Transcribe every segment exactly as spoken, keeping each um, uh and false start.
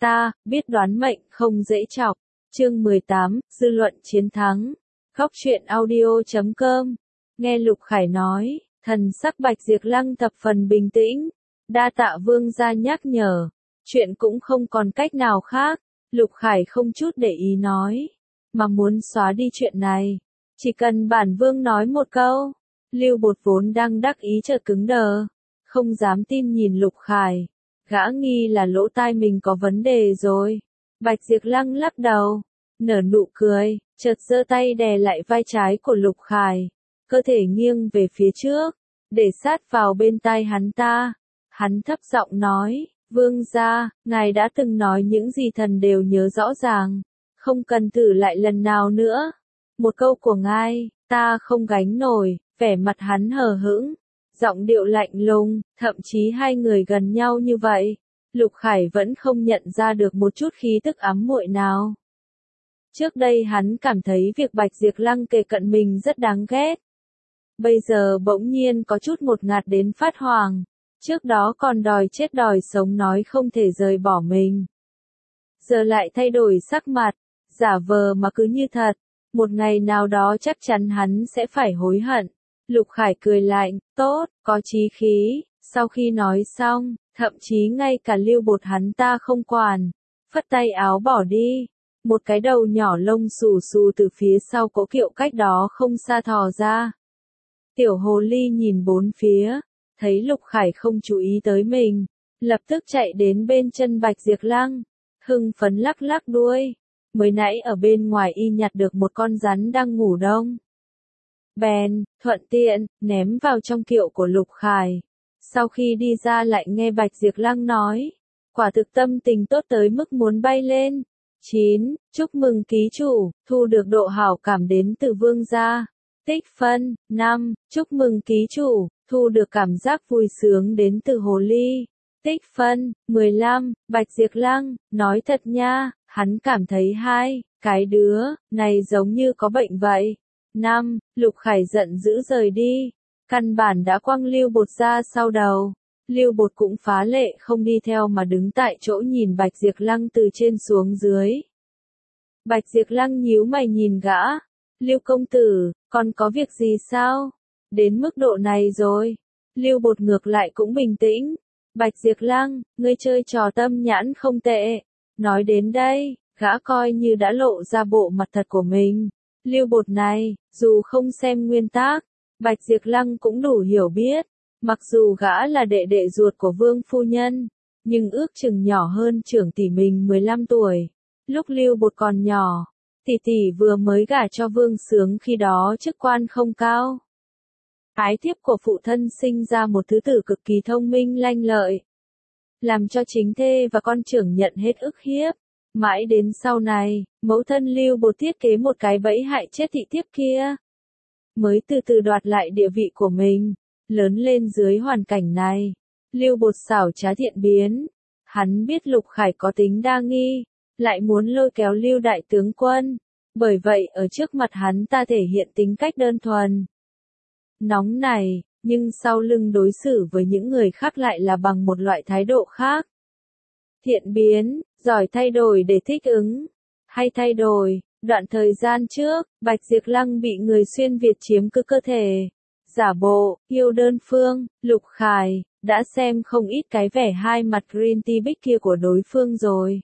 Ta, biết đoán mệnh không dễ chọc. Chương mười tám, dư luận chiến thắng. Góc truyện audio chấm com. Nghe Lục Khải nói, thần sắc Bạch Diệp Lăng thập phần bình tĩnh. Đa tạ vương gia nhắc nhở. Chuyện cũng không còn cách nào khác. Lục Khải không chút để ý nói. Mà muốn xóa đi chuyện này. Chỉ cần bản vương nói một câu. Lưu Bột vốn đang đắc ý chợt cứng đờ. Không dám tin nhìn Lục Khải. Gã nghi là lỗ tai mình có vấn đề rồi. Bạch Diệp Lăng lắc đầu. Nở nụ cười, chợt giơ tay đè lại vai trái của Lục Khải. Cơ thể nghiêng về phía trước. Để sát vào bên tai hắn ta. Hắn thấp giọng nói. Vương gia, ngài đã từng nói những gì thần đều nhớ rõ ràng. Không cần thử lại lần nào nữa. Một câu của ngài, ta không gánh nổi. Vẻ mặt hắn hờ hững. Giọng điệu lạnh lùng, thậm chí hai người gần nhau như vậy. Lục Khải vẫn không nhận ra được một chút khí tức ám muội nào. Trước đây hắn cảm thấy việc Bạch Diệp Lăng kề cận mình rất đáng ghét. Bây giờ bỗng nhiên có chút một ngạt đến phát hoảng. Trước đó còn đòi chết đòi sống nói không thể rời bỏ mình. Giờ lại thay đổi sắc mặt, giả vờ mà cứ như thật. Một ngày nào đó chắc chắn hắn sẽ phải hối hận. Lục Khải cười lạnh, tốt, có chí khí. Sau khi nói xong, thậm chí ngay cả Lưu Bột hắn ta không quản. Phất tay áo bỏ đi. Một cái đầu nhỏ lông xù xù từ phía sau cỗ kiệu cách đó không xa thò ra. Tiểu hồ ly nhìn bốn phía, thấy Lục Khải không chú ý tới mình, lập tức chạy đến bên chân Bạch Diệp Lăng, hưng phấn lắc lắc đuôi. Mới nãy ở bên ngoài y nhặt được một con rắn đang ngủ đông. Bèn, thuận tiện, ném vào trong kiệu của Lục Khải. Sau khi đi ra lại nghe Bạch Diệp Lăng nói, quả thực tâm tình tốt tới mức muốn bay lên. chín. Chúc mừng ký chủ, thu được độ hảo cảm đến từ vương gia. Tích phân, năm. Chúc mừng ký chủ, thu được cảm giác vui sướng đến từ hồ ly. Tích phân, mười lăm. Bạch Diệp Lăng, nói thật nha, hắn cảm thấy hai, cái đứa, này giống như có bệnh vậy. năm. Lục Khải giận dữ rời đi. Căn bản đã quăng Lưu Bột ra sau đầu. Lưu Bột cũng phá lệ không đi theo mà đứng tại chỗ nhìn Bạch Diệp Lăng từ trên xuống dưới. Bạch Diệp Lăng nhíu mày nhìn gã. Lưu công tử, còn có việc gì sao? Đến mức độ này rồi. Lưu Bột ngược lại cũng bình tĩnh. Bạch Diệp Lăng, ngươi chơi trò tâm nhãn không tệ. Nói đến đây, gã coi như đã lộ ra bộ mặt thật của mình. Lưu Bột này, dù không xem nguyên tác, Bạch Diệp Lăng cũng đủ hiểu biết. Mặc dù gã là đệ đệ ruột của vương phu nhân, nhưng ước chừng nhỏ hơn trưởng tỷ mình mười lăm tuổi. Lúc Lưu Bột còn nhỏ, tỷ tỷ vừa mới gả cho vương sướng khi đó chức quan không cao. Ái thiếp của phụ thân sinh ra một thứ tử cực kỳ thông minh lanh lợi, làm cho chính thê và con trưởng nhận hết ức hiếp. Mãi đến sau này, mẫu thân Lưu Bột thiết kế một cái bẫy hại chết thị thiếp kia, mới từ từ đoạt lại địa vị của mình. Lớn lên dưới hoàn cảnh này, Lưu Bột xảo trá thiện biến. Hắn biết Lục Khải có tính đa nghi, lại muốn lôi kéo Lưu đại tướng quân. Bởi vậy ở trước mặt hắn ta thể hiện tính cách đơn thuần, nóng này, nhưng sau lưng đối xử với những người khác lại là bằng một loại thái độ khác. Thiện biến, giỏi thay đổi để thích ứng. Hay thay đổi, đoạn thời gian trước, Bạch Diệp Lăng bị người xuyên Việt chiếm cứ cơ thể. Giả bộ, yêu đơn phương, Lục Khải, đã xem không ít cái vẻ hai mặt green tea bích kia của đối phương rồi.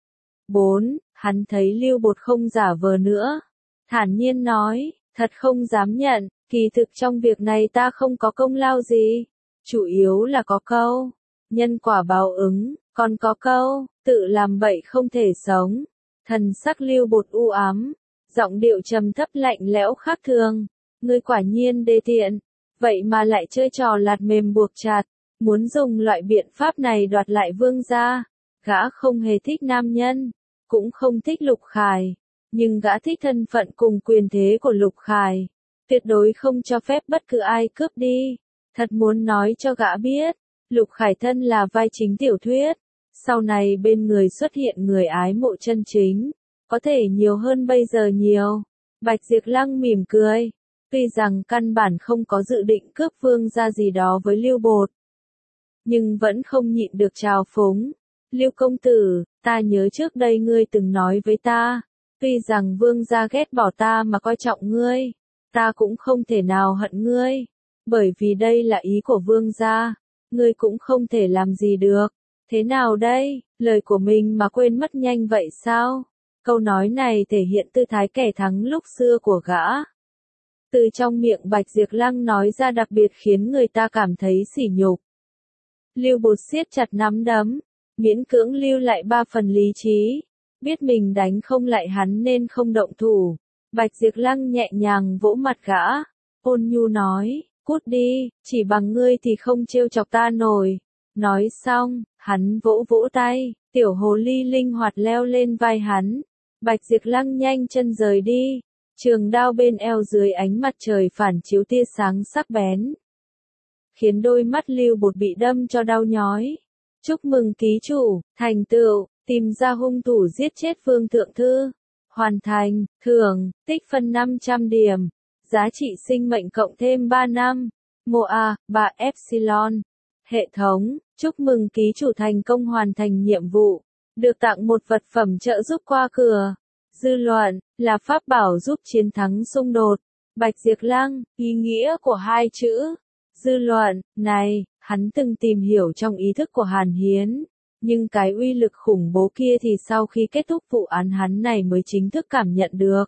bốn. Hắn thấy Lưu Bột không giả vờ nữa. Thản nhiên nói, thật không dám nhận, kỳ thực trong việc này ta không có công lao gì. Chủ yếu là có câu, nhân quả báo ứng, còn có câu, tự làm bậy không thể sống. Thần sắc Lưu Bột u ám, giọng điệu trầm thấp lạnh lẽo khác thường. Ngươi quả nhiên đê tiện, vậy mà lại chơi trò lạt mềm buộc chặt, muốn dùng loại biện pháp này đoạt lại vương gia. Gã không hề thích nam nhân, cũng không thích Lục Khải, nhưng gã thích thân phận cùng quyền thế của Lục Khải, tuyệt đối không cho phép bất cứ ai cướp đi. Thật muốn nói cho gã biết, Lục Khải thân là vai chính tiểu thuyết, sau này bên người xuất hiện người ái mộ chân chính, có thể nhiều hơn bây giờ nhiều. Bạch Diệp Lăng mỉm cười. Tuy rằng căn bản không có dự định cướp vương gia gì đó với Lưu Bột, nhưng vẫn không nhịn được trào phúng. Lưu công tử, ta nhớ trước đây ngươi từng nói với ta, tuy rằng vương gia ghét bỏ ta mà coi trọng ngươi, ta cũng không thể nào hận ngươi, bởi vì đây là ý của vương gia, ngươi cũng không thể làm gì được. Thế nào đây, lời của mình mà quên mất nhanh vậy sao? Câu nói này thể hiện tư thái kẻ thắng lúc xưa của gã. Từ trong miệng Bạch Diệp Lăng nói ra đặc biệt khiến người ta cảm thấy sỉ nhục. Lưu Bột siết chặt nắm đấm, miễn cưỡng lưu lại ba phần lý trí, biết mình đánh không lại hắn nên không động thủ. Bạch Diệp Lăng nhẹ nhàng vỗ mặt gã, ôn nhu nói, cút đi, chỉ bằng ngươi thì không trêu chọc ta nổi. Nói xong, hắn vỗ vỗ tay, tiểu hồ ly linh hoạt leo lên vai hắn. Bạch Diệp Lăng nhanh chân rời đi, trường đao bên eo dưới ánh mặt trời phản chiếu tia sáng sắc bén, khiến đôi mắt Lưu Bột bị đâm cho đau nhói. Chúc mừng ký chủ, thành tựu, tìm ra hung thủ giết chết Vương Thượng Thư. Hoàn thành, thưởng, tích phân năm trăm điểm, giá trị sinh mệnh cộng thêm ba năm. Mô A, ba Epsilon. Hệ thống, chúc mừng ký chủ thành công hoàn thành nhiệm vụ, được tặng một vật phẩm trợ giúp qua cửa. Dư luận, là pháp bảo giúp chiến thắng xung đột. Bạch Diệp Lăng, ý nghĩa của hai chữ. Dư luận, này, hắn từng tìm hiểu trong ý thức của Hàn Hiến, nhưng cái uy lực khủng bố kia thì sau khi kết thúc vụ án hắn này mới chính thức cảm nhận được.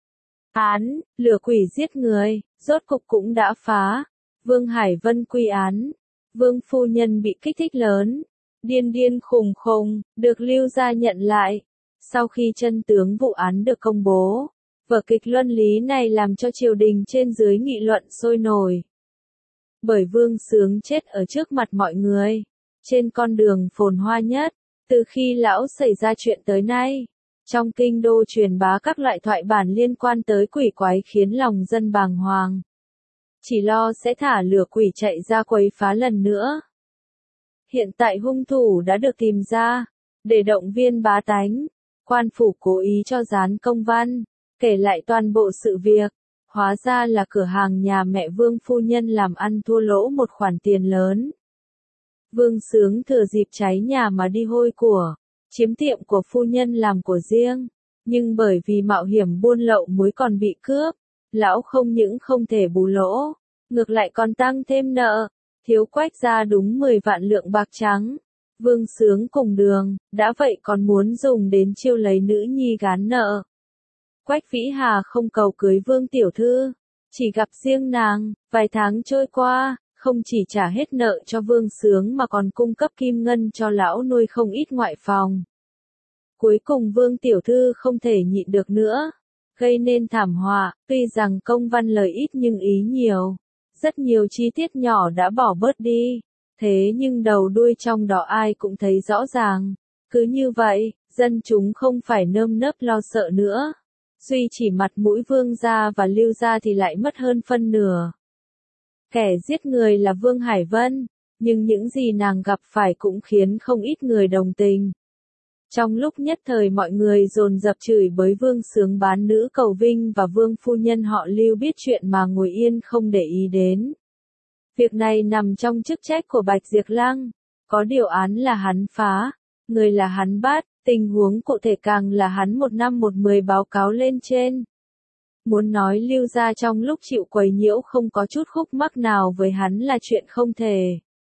Án, lừa quỷ giết người, rốt cục cũng đã phá. Vương Hải Vân quy án. Vương phu nhân bị kích thích lớn, điên điên khùng khùng, được Lưu gia nhận lại. Sau khi chân tướng vụ án được công bố, vở kịch luân lý này làm cho triều đình trên dưới nghị luận sôi nổi. Bởi Vương Sướng chết ở trước mặt mọi người, trên con đường phồn hoa nhất, từ khi lão xảy ra chuyện tới nay. Trong kinh đô truyền bá các loại thoại bản liên quan tới quỷ quái khiến lòng dân bàng hoàng. Chỉ lo sẽ thả lửa quỷ chạy ra quấy phá lần nữa. Hiện tại hung thủ đã được tìm ra, để động viên bá tánh, quan phủ cố ý cho dán công văn, kể lại toàn bộ sự việc. Hóa ra là cửa hàng nhà mẹ Vương phu nhân làm ăn thua lỗ một khoản tiền lớn. Vương Sướng thừa dịp cháy nhà mà đi hôi của, chiếm tiệm của phu nhân làm của riêng, nhưng bởi vì mạo hiểm buôn lậu muối còn bị cướp, lão không những không thể bù lỗ, ngược lại còn tăng thêm nợ, thiếu Quách gia đúng mười vạn lượng bạc trắng. Vương Sướng cùng đường, đã vậy còn muốn dùng đến chiêu lấy nữ nhi gán nợ. Quách Vĩ Hà không cầu cưới Vương tiểu thư, chỉ gặp riêng nàng. Vài tháng trôi qua, không chỉ trả hết nợ cho Vương Sướng mà còn cung cấp kim ngân cho lão nuôi không ít ngoại phòng. Cuối cùng Vương tiểu thư không thể nhịn được nữa, gây nên thảm họa. Tuy rằng công văn lời ít nhưng ý nhiều, rất nhiều chi tiết nhỏ đã bỏ bớt đi, thế nhưng đầu đuôi trong đó ai cũng thấy rõ ràng. Cứ như vậy, dân chúng không phải nơm nớp lo sợ nữa. Duy chỉ mặt mũi Vương gia và Lưu gia thì lại mất hơn phân nửa. Kẻ giết người là Vương Hải Vân, nhưng những gì nàng gặp phải cũng khiến không ít người đồng tình. Trong lúc nhất thời mọi người dồn dập chửi bới Vương Sướng bán nữ cầu vinh và Vương phu nhân họ Lưu biết chuyện mà ngồi yên không để ý đến. Việc này nằm trong chức trách của Bạch Diệp Lăng, có điều án là hắn phá, người là hắn bắt, tình huống cụ thể càng là hắn một năm một mười báo cáo lên trên. Muốn nói Lưu gia trong lúc chịu quấy nhiễu không có chút khúc mắc nào với hắn là chuyện không thể.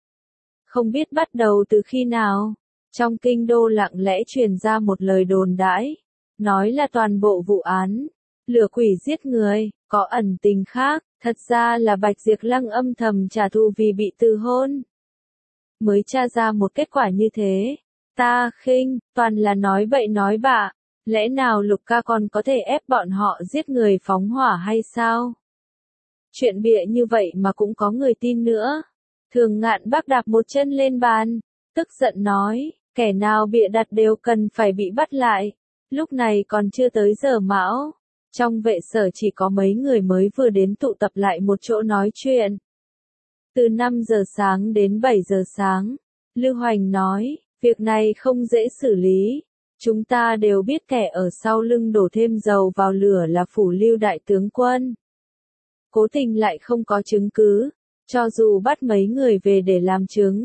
Không biết bắt đầu từ khi nào, trong kinh đô lặng lẽ truyền ra một lời đồn đãi, nói là toàn bộ vụ án lừa quỷ giết người có ẩn tình khác, thật ra là Bạch Diệp Lăng âm thầm trả thù vì bị từ hôn. Mới tra ra một kết quả như thế, ta khinh, toàn là nói bậy nói bạ, lẽ nào Lục ca còn có thể ép bọn họ giết người phóng hỏa hay sao? Chuyện bịa như vậy mà cũng có người tin nữa. Thường Ngạn Bác đạp một chân lên bàn, tức giận nói, kẻ nào bịa đặt đều cần phải bị bắt lại. Lúc này còn chưa tới giờ mão, trong vệ sở chỉ có mấy người mới vừa đến tụ tập lại một chỗ nói chuyện. Từ năm giờ sáng đến bảy giờ sáng, Lưu Hoành nói, việc này không dễ xử lý. Chúng ta đều biết kẻ ở sau lưng đổ thêm dầu vào lửa là phủ Lưu đại tướng quân. Cố tình lại không có chứng cứ, cho dù bắt mấy người về để làm chứng,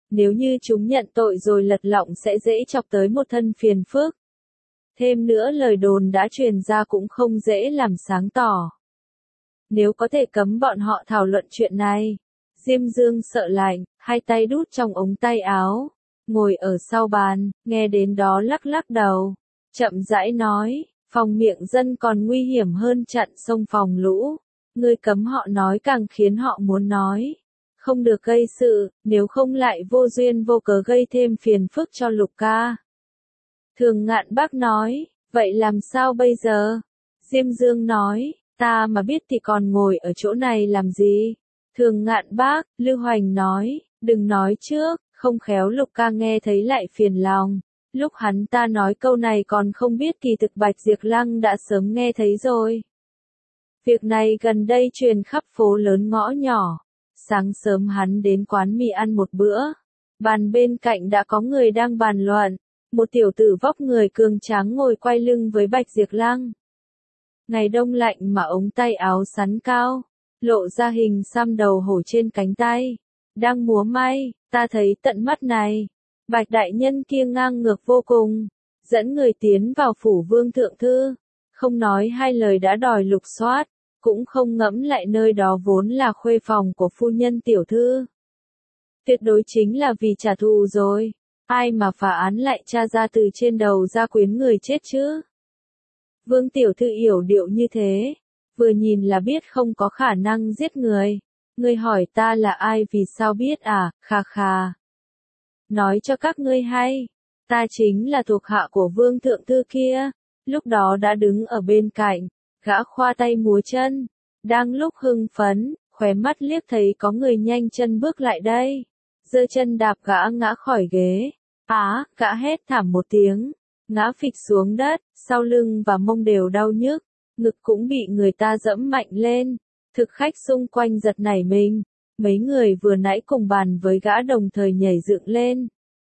Nếu như chúng nhận tội rồi lật lọng sẽ dễ chọc tới một thân phiền phức. Thêm nữa lời đồn đã truyền ra cũng không dễ làm sáng tỏ. Nếu có thể cấm bọn họ thảo luận chuyện này. Diêm Dương sợ lạnh, hai tay đút trong ống tay áo, ngồi ở sau bàn, nghe đến đó lắc lắc đầu, chậm rãi nói, phòng miệng dân còn nguy hiểm hơn chặn sông phòng lũ, ngươi cấm họ nói càng khiến họ muốn nói, không được gây sự, nếu không lại vô duyên vô cớ gây thêm phiền phức cho Lục ca. Thường Ngạn Bác nói, vậy làm sao bây giờ? Diêm Dương nói, ta mà biết thì còn ngồi ở chỗ này làm gì? Thường Ngạn Bác, Lưu Hoành nói, đừng nói trước, không khéo Lục ca nghe thấy lại phiền lòng. Lúc hắn ta nói câu này còn không biết kỳ thực Bạch Diệp Lăng đã sớm nghe thấy rồi. Việc này gần đây truyền khắp phố lớn ngõ nhỏ. Sáng sớm hắn đến quán mì ăn một bữa. Bàn bên cạnh đã có người đang bàn luận. Một tiểu tử vóc người cường tráng ngồi quay lưng với Bạch Diệp Lăng. Ngày đông lạnh mà ống tay áo sắn cao, lộ ra hình xăm đầu hổ trên cánh tay. Đang múa may, ta thấy tận mắt này. Bạch đại nhân kia ngang ngược vô cùng, dẫn người tiến vào phủ vương thượng thư, không nói hai lời đã đòi lục soát, cũng không ngẫm lại nơi đó vốn là khuê phòng của phu nhân tiểu thư. Tuyệt đối chính là vì trả thù rồi, ai mà phá án lại tra ra từ trên đầu ra quyến người chết chứ. Vương tiểu thư yểu điệu như thế, vừa nhìn là biết không có khả năng giết người. Ngươi hỏi ta là ai vì sao biết à, khà khà. Nói cho các ngươi hay, ta chính là thuộc hạ của vương thượng thư kia, lúc đó đã đứng ở bên cạnh, gã khoa tay múa chân, đang lúc hưng phấn, khóe mắt liếc thấy có người nhanh chân bước lại đây, giơ chân đạp gã ngã khỏi ghế, á, gã hét thảm một tiếng, ngã phịch xuống đất, sau lưng và mông đều đau nhức, ngực cũng bị người ta dẫm mạnh lên, thực khách xung quanh giật nảy mình. Mấy người vừa nãy cùng bàn với gã đồng thời nhảy dựng lên.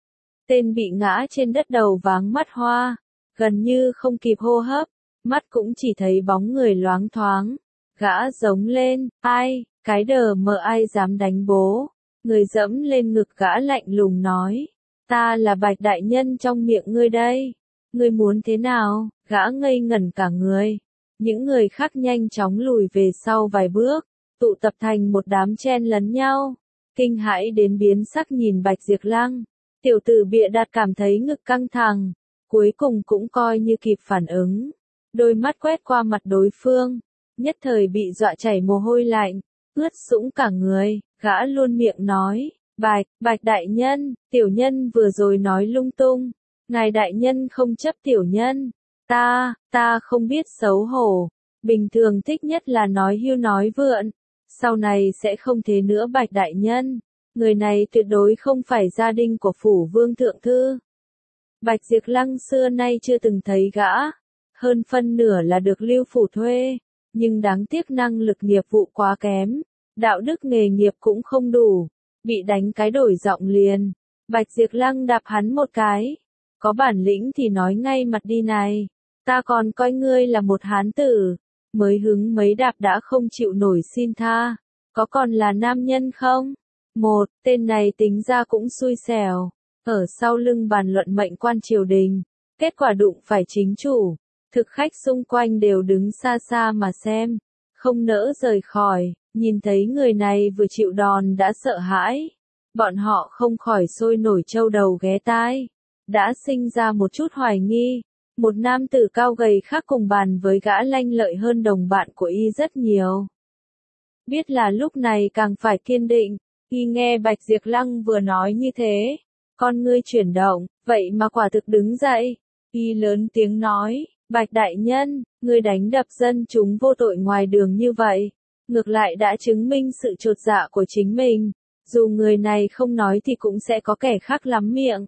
Tên bị ngã trên đất đầu váng mắt hoa, gần như không kịp hô hấp, mắt cũng chỉ thấy bóng người loáng thoáng. Gã giống lên, ai, cái đờ mờ ai dám đánh bố. Người dẫm lên ngực gã lạnh lùng nói, ta là Bạch đại nhân trong miệng ngươi đây. Ngươi muốn thế nào? Gã ngây ngẩn cả người. Những người khác nhanh chóng lùi về sau vài bước. Tụ tập thành một đám chen lấn nhau, kinh hãi đến biến sắc nhìn Bạch Diệp Lăng. Tiểu tử bịa đặt cảm thấy ngực căng thẳng, cuối cùng cũng coi như kịp phản ứng. Đôi mắt quét qua mặt đối phương, nhất thời bị dọa chảy mồ hôi lạnh, ướt sũng cả người, gã luôn miệng nói, Bạch, Bạch đại nhân, tiểu nhân vừa rồi nói lung tung, ngài đại nhân không chấp tiểu nhân, ta, ta không biết xấu hổ, bình thường thích nhất là nói hưu nói vượn. Sau này sẽ không thế nữa Bạch đại nhân, người này tuyệt đối không phải gia đình của phủ vương thượng thư. Bạch Diệp Lăng xưa nay chưa từng thấy gã, hơn phân nửa là được Lưu phủ thuê, nhưng đáng tiếc năng lực nghiệp vụ quá kém, đạo đức nghề nghiệp cũng không đủ, bị đánh cái đổi giọng liền. Bạch Diệp Lăng đạp hắn một cái, có bản lĩnh thì nói ngay mặt đi này, ta còn coi ngươi là một hán tử. Mới hứng mấy đạp đã không chịu nổi xin tha, có còn là nam nhân không? Một, tên này tính ra cũng xui xẻo, ở sau lưng bàn luận mệnh quan triều đình, kết quả đụng phải chính chủ, thực khách xung quanh đều đứng xa xa mà xem, không nỡ rời khỏi, nhìn thấy người này vừa chịu đòn đã sợ hãi, bọn họ không khỏi sôi nổi trâu đầu ghé tai, đã sinh ra một chút hoài nghi. Một nam tử cao gầy khác cùng bàn với gã lanh lợi hơn đồng bạn của y rất nhiều. Biết là lúc này càng phải kiên định, y nghe Bạch Diệp Lăng vừa nói như thế, con ngươi chuyển động, vậy mà quả thực đứng dậy, y lớn tiếng nói, Bạch đại nhân, ngươi đánh đập dân chúng vô tội ngoài đường như vậy, ngược lại đã chứng minh sự chột dạ của chính mình, dù người này không nói thì cũng sẽ có kẻ khác lắm miệng.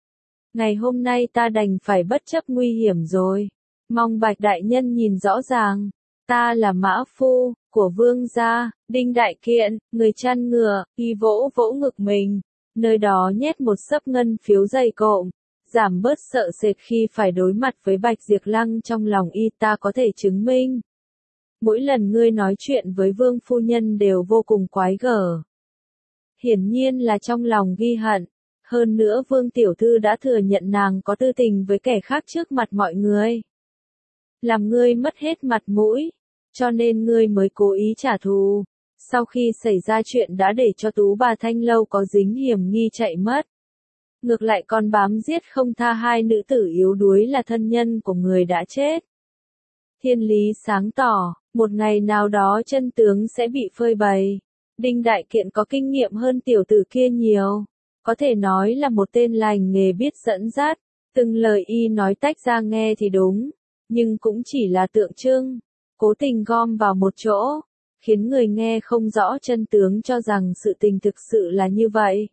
Ngày hôm nay ta đành phải bất chấp nguy hiểm rồi. Mong Bạch đại nhân nhìn rõ ràng. Ta là mã phu, của vương gia, Đinh Đại Kiện, người chăn ngựa, y vỗ vỗ ngực mình. Nơi đó nhét một xấp ngân phiếu dày cộm. Giảm bớt sợ sệt khi phải đối mặt với Bạch Diệp Lăng trong lòng y ta có thể chứng minh. Mỗi lần ngươi nói chuyện với vương phu nhân đều vô cùng quái gở. Hiển nhiên là trong lòng ghi hận. Hơn nữa Vương Tiểu Thư đã thừa nhận nàng có tư tình với kẻ khác trước mặt mọi người. Làm ngươi mất hết mặt mũi, cho nên ngươi mới cố ý trả thù. Sau khi xảy ra chuyện đã để cho Tú bà Thanh Lâu có dính hiểm nghi chạy mất. Ngược lại còn bám giết không tha hai nữ tử yếu đuối là thân nhân của người đã chết. Thiên lý sáng tỏ, một ngày nào đó chân tướng sẽ bị phơi bày. Đinh Đại Kiện có kinh nghiệm hơn tiểu tử kia nhiều. Có thể nói là một tên lành nghề biết dẫn dắt. Từng lời y nói tách ra nghe thì đúng, nhưng cũng chỉ là tượng trưng. Cố tình gom vào một chỗ, khiến người nghe không rõ chân tướng cho rằng sự tình thực sự là như vậy.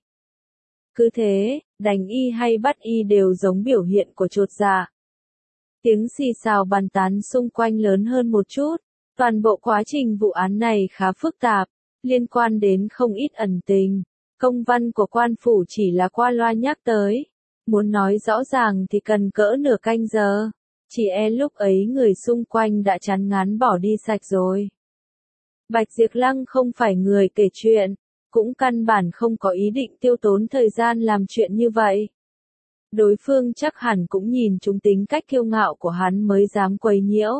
Cứ thế, đánh y hay bắt y đều giống biểu hiện của chột dạ. Tiếng xì xào bàn tán xung quanh lớn hơn một chút. Toàn bộ quá trình vụ án này khá phức tạp, liên quan đến không ít ẩn tình. Công văn của quan phủ chỉ là qua loa nhắc tới. Muốn nói rõ ràng thì cần cỡ nửa canh giờ. Chỉ e lúc ấy người xung quanh đã chán ngán bỏ đi sạch rồi. Bạch Diệp Lăng không phải người kể chuyện, cũng căn bản không có ý định tiêu tốn thời gian làm chuyện như vậy. Đối phương chắc hẳn cũng nhìn trúng tính cách kiêu ngạo của hắn mới dám quấy nhiễu.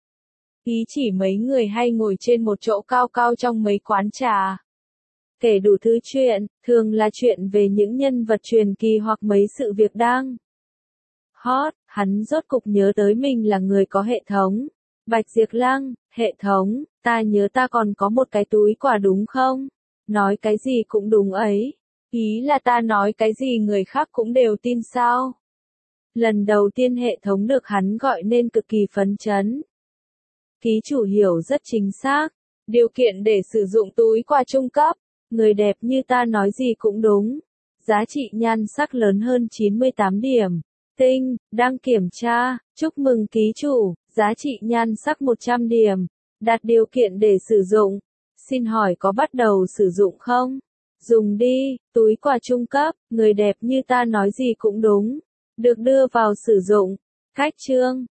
Ý chỉ mấy người hay ngồi trên một chỗ cao cao trong mấy quán trà. Kể đủ thứ chuyện, thường là chuyện về những nhân vật truyền kỳ hoặc mấy sự việc đang hot, hắn rốt cục nhớ tới mình là người có hệ thống. Bạch Diệp Lăng, hệ thống, ta nhớ ta còn có một cái túi quà đúng không? Nói cái gì cũng đúng ấy. Ý là ta nói cái gì người khác cũng đều tin sao? Lần đầu tiên hệ thống được hắn gọi nên cực kỳ phấn chấn. Ký chủ hiểu rất chính xác. Điều kiện để sử dụng túi quà trung cấp. Người đẹp như ta nói gì cũng đúng. Giá trị nhan sắc lớn hơn chín mươi tám điểm. Tinh, đang kiểm tra, chúc mừng ký chủ, giá trị nhan sắc một trăm điểm. Đạt điều kiện để sử dụng. Xin hỏi có bắt đầu sử dụng không? Dùng đi, túi quà trung cấp, người đẹp như ta nói gì cũng đúng. Được đưa vào sử dụng. Cách chương.